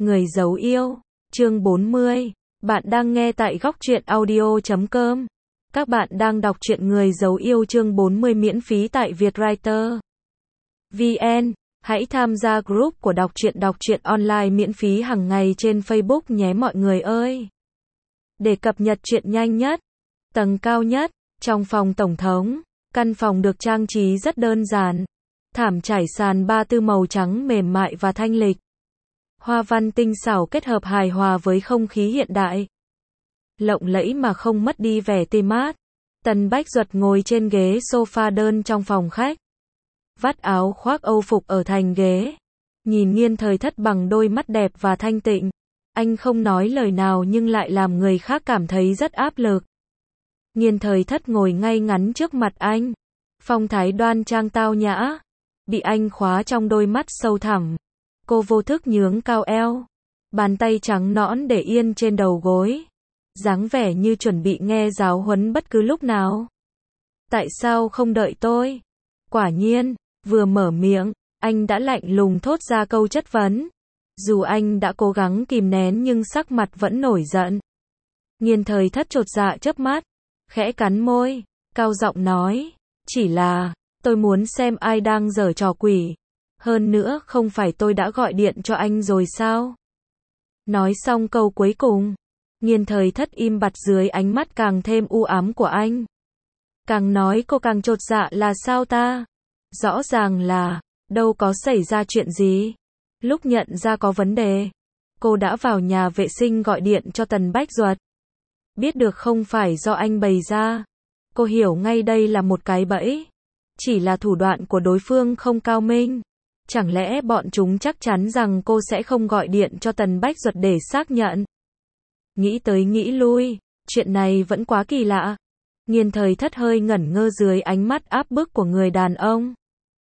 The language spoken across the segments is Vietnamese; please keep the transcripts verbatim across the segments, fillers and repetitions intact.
Người giấu yêu, chương bốn mươi. Bạn đang nghe tại góc truyện audio chấm com. Các bạn đang đọc truyện Người giấu yêu chương bốn mươi miễn phí tại Vietwriter vê en. Hãy tham gia group của đọc truyện đọc truyện online miễn phí hàng ngày trên Facebook nhé mọi người ơi. Để cập nhật truyện nhanh nhất, tầng cao nhất, trong phòng tổng thống, căn phòng được trang trí rất đơn giản. Thảm trải sàn ba tư màu trắng mềm mại và thanh lịch. Hoa văn tinh xảo kết hợp hài hòa với không khí hiện đại. Lộng lẫy mà không mất đi vẻ tươi mát. Tần Bách Duật ngồi trên ghế sofa đơn trong phòng khách. Vắt áo khoác Âu phục ở thành ghế. Nhìn Nghiên Thời Thất bằng đôi mắt đẹp và thanh tịnh. Anh không nói lời nào nhưng lại làm người khác cảm thấy rất áp lực. Nghiên Thời Thất ngồi ngay ngắn trước mặt anh. Phong thái đoan trang tao nhã. Bị anh khóa trong đôi mắt sâu thẳm. Cô vô thức nhướng cao eo. Bàn tay trắng nõn để yên trên đầu gối. Dáng vẻ như chuẩn bị nghe giáo huấn bất cứ lúc nào. Tại sao không đợi tôi? Quả nhiên, vừa mở miệng, anh đã lạnh lùng thốt ra câu chất vấn. Dù anh đã cố gắng kìm nén nhưng sắc mặt vẫn nổi giận. Nghiên Thời Thất chột dạ chớp mắt, khẽ cắn môi, cao giọng nói, chỉ là, tôi muốn xem ai đang giở trò quỷ. Hơn nữa không phải tôi đã gọi điện cho anh rồi sao? Nói xong câu cuối cùng, Nghiên Thời Thất im bặt dưới ánh mắt càng thêm u ám của anh. Càng nói cô càng chột dạ là sao ta? Rõ ràng là, đâu có xảy ra chuyện gì. Lúc nhận ra có vấn đề, cô đã vào nhà vệ sinh gọi điện cho Tần Bách Duật. Biết được không phải do anh bày ra. Cô hiểu ngay đây là một cái bẫy. Chỉ là thủ đoạn của đối phương không cao minh. Chẳng lẽ bọn chúng chắc chắn rằng cô sẽ không gọi điện cho Tần Bách Duật để xác nhận? Nghĩ tới nghĩ lui, chuyện này vẫn quá kỳ lạ. Nghiên Thời Thất hơi ngẩn ngơ dưới ánh mắt áp bức của người đàn ông.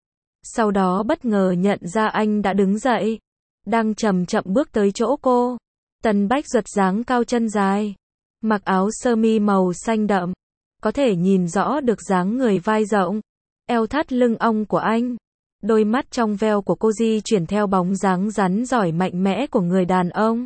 Sau đó bất ngờ nhận ra anh đã đứng dậy, đang chậm chậm bước tới chỗ cô. Tần Bách Duật dáng cao chân dài, mặc áo sơ mi màu xanh đậm, có thể nhìn rõ được dáng người vai rộng, eo thắt lưng ong của anh. Đôi mắt trong veo của cô di chuyển theo bóng dáng rắn giỏi mạnh mẽ của người đàn ông.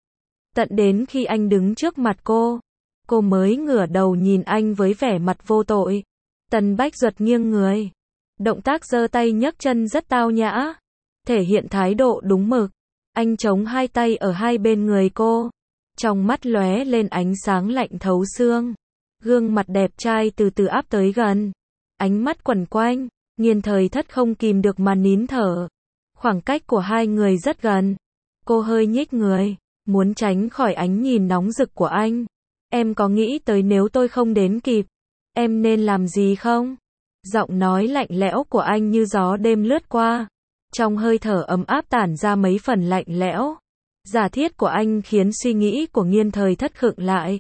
Tận đến khi anh đứng trước mặt cô, cô mới ngửa đầu nhìn anh với vẻ mặt vô tội. Tần Bách Duật nghiêng người, động tác giơ tay nhấc chân rất tao nhã, thể hiện thái độ đúng mực. Anh chống hai tay ở hai bên người cô, trong mắt lóe lên ánh sáng lạnh thấu xương. Gương mặt đẹp trai từ từ áp tới gần, ánh mắt quằn quanh. Nghiên Thời Thất không kìm được mà nín thở. Khoảng cách của hai người rất gần. Cô hơi nhích người, muốn tránh khỏi ánh nhìn nóng rực của anh. Em có nghĩ tới nếu tôi không đến kịp, em nên làm gì không? Giọng nói lạnh lẽo của anh như gió đêm lướt qua. Trong hơi thở ấm áp tản ra mấy phần lạnh lẽo. Giả thiết của anh khiến suy nghĩ của Nghiên Thời Thất khựng lại.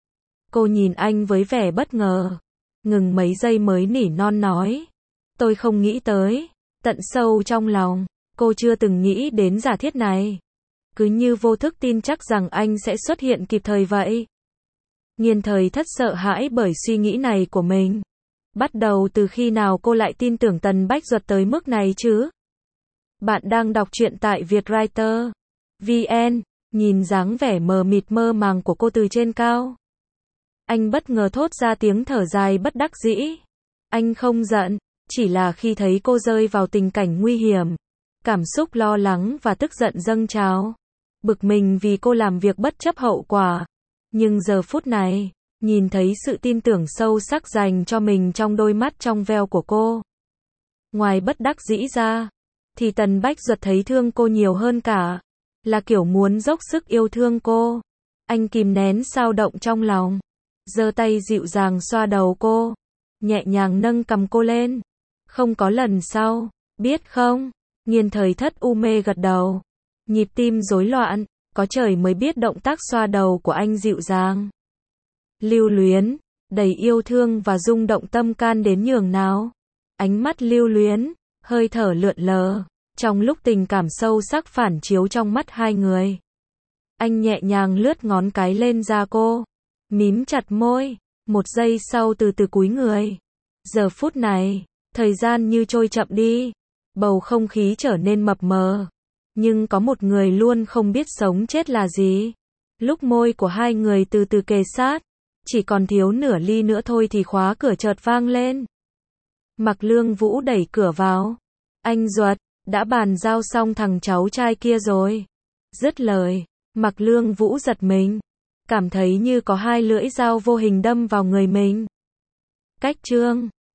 Cô nhìn anh với vẻ bất ngờ. Ngừng mấy giây mới nỉ non nói. Tôi không nghĩ tới. Tận sâu trong lòng, cô chưa từng nghĩ đến giả thiết này. Cứ như vô thức tin chắc rằng anh sẽ xuất hiện kịp thời vậy. Nghiên Thời Thất sợ hãi bởi suy nghĩ này của mình. Bắt đầu từ khi nào cô lại tin tưởng Tần Bách Duật tới mức này chứ? Bạn đang đọc truyện tại Vietwriter vê en. Nhìn dáng vẻ mờ mịt mơ màng của cô từ trên cao, anh bất ngờ thốt ra tiếng thở dài bất đắc dĩ. Anh không giận, chỉ là khi thấy cô rơi vào tình cảnh nguy hiểm, cảm xúc lo lắng và tức giận dâng trào. Bực mình vì cô làm việc bất chấp hậu quả. Nhưng giờ phút này, nhìn thấy sự tin tưởng sâu sắc dành cho mình trong đôi mắt trong veo của cô. Ngoài bất đắc dĩ ra, thì Tần Bách Duật thấy thương cô nhiều hơn cả. Là kiểu muốn dốc sức yêu thương cô. Anh kìm nén xao động trong lòng, giơ tay dịu dàng xoa đầu cô, nhẹ nhàng nâng cằm cô lên. Không có lần sau, biết không? Nghiên Thời Thất u mê gật đầu. Nhịp tim rối loạn, có trời mới biết động tác xoa đầu của anh dịu dàng, lưu luyến, đầy yêu thương và rung động tâm can đến nhường nào. Ánh mắt lưu luyến, hơi thở lượn lờ, trong lúc tình cảm sâu sắc phản chiếu trong mắt hai người. Anh nhẹ nhàng lướt ngón cái lên da cô, mím chặt môi, một giây sau từ từ cúi người. Giờ phút này, thời gian như trôi chậm đi, bầu không khí trở nên mập mờ. Nhưng có một người luôn không biết sống chết là gì. Lúc môi của hai người từ từ kề sát, chỉ còn thiếu nửa ly nữa thôi thì khóa cửa chợt vang lên. Mạc Lương Vũ đẩy cửa vào. Anh Duật, đã bàn giao xong thằng cháu trai kia rồi. Dứt lời, Mạc Lương Vũ giật mình, cảm thấy như có hai lưỡi dao vô hình đâm vào người mình. Cách chương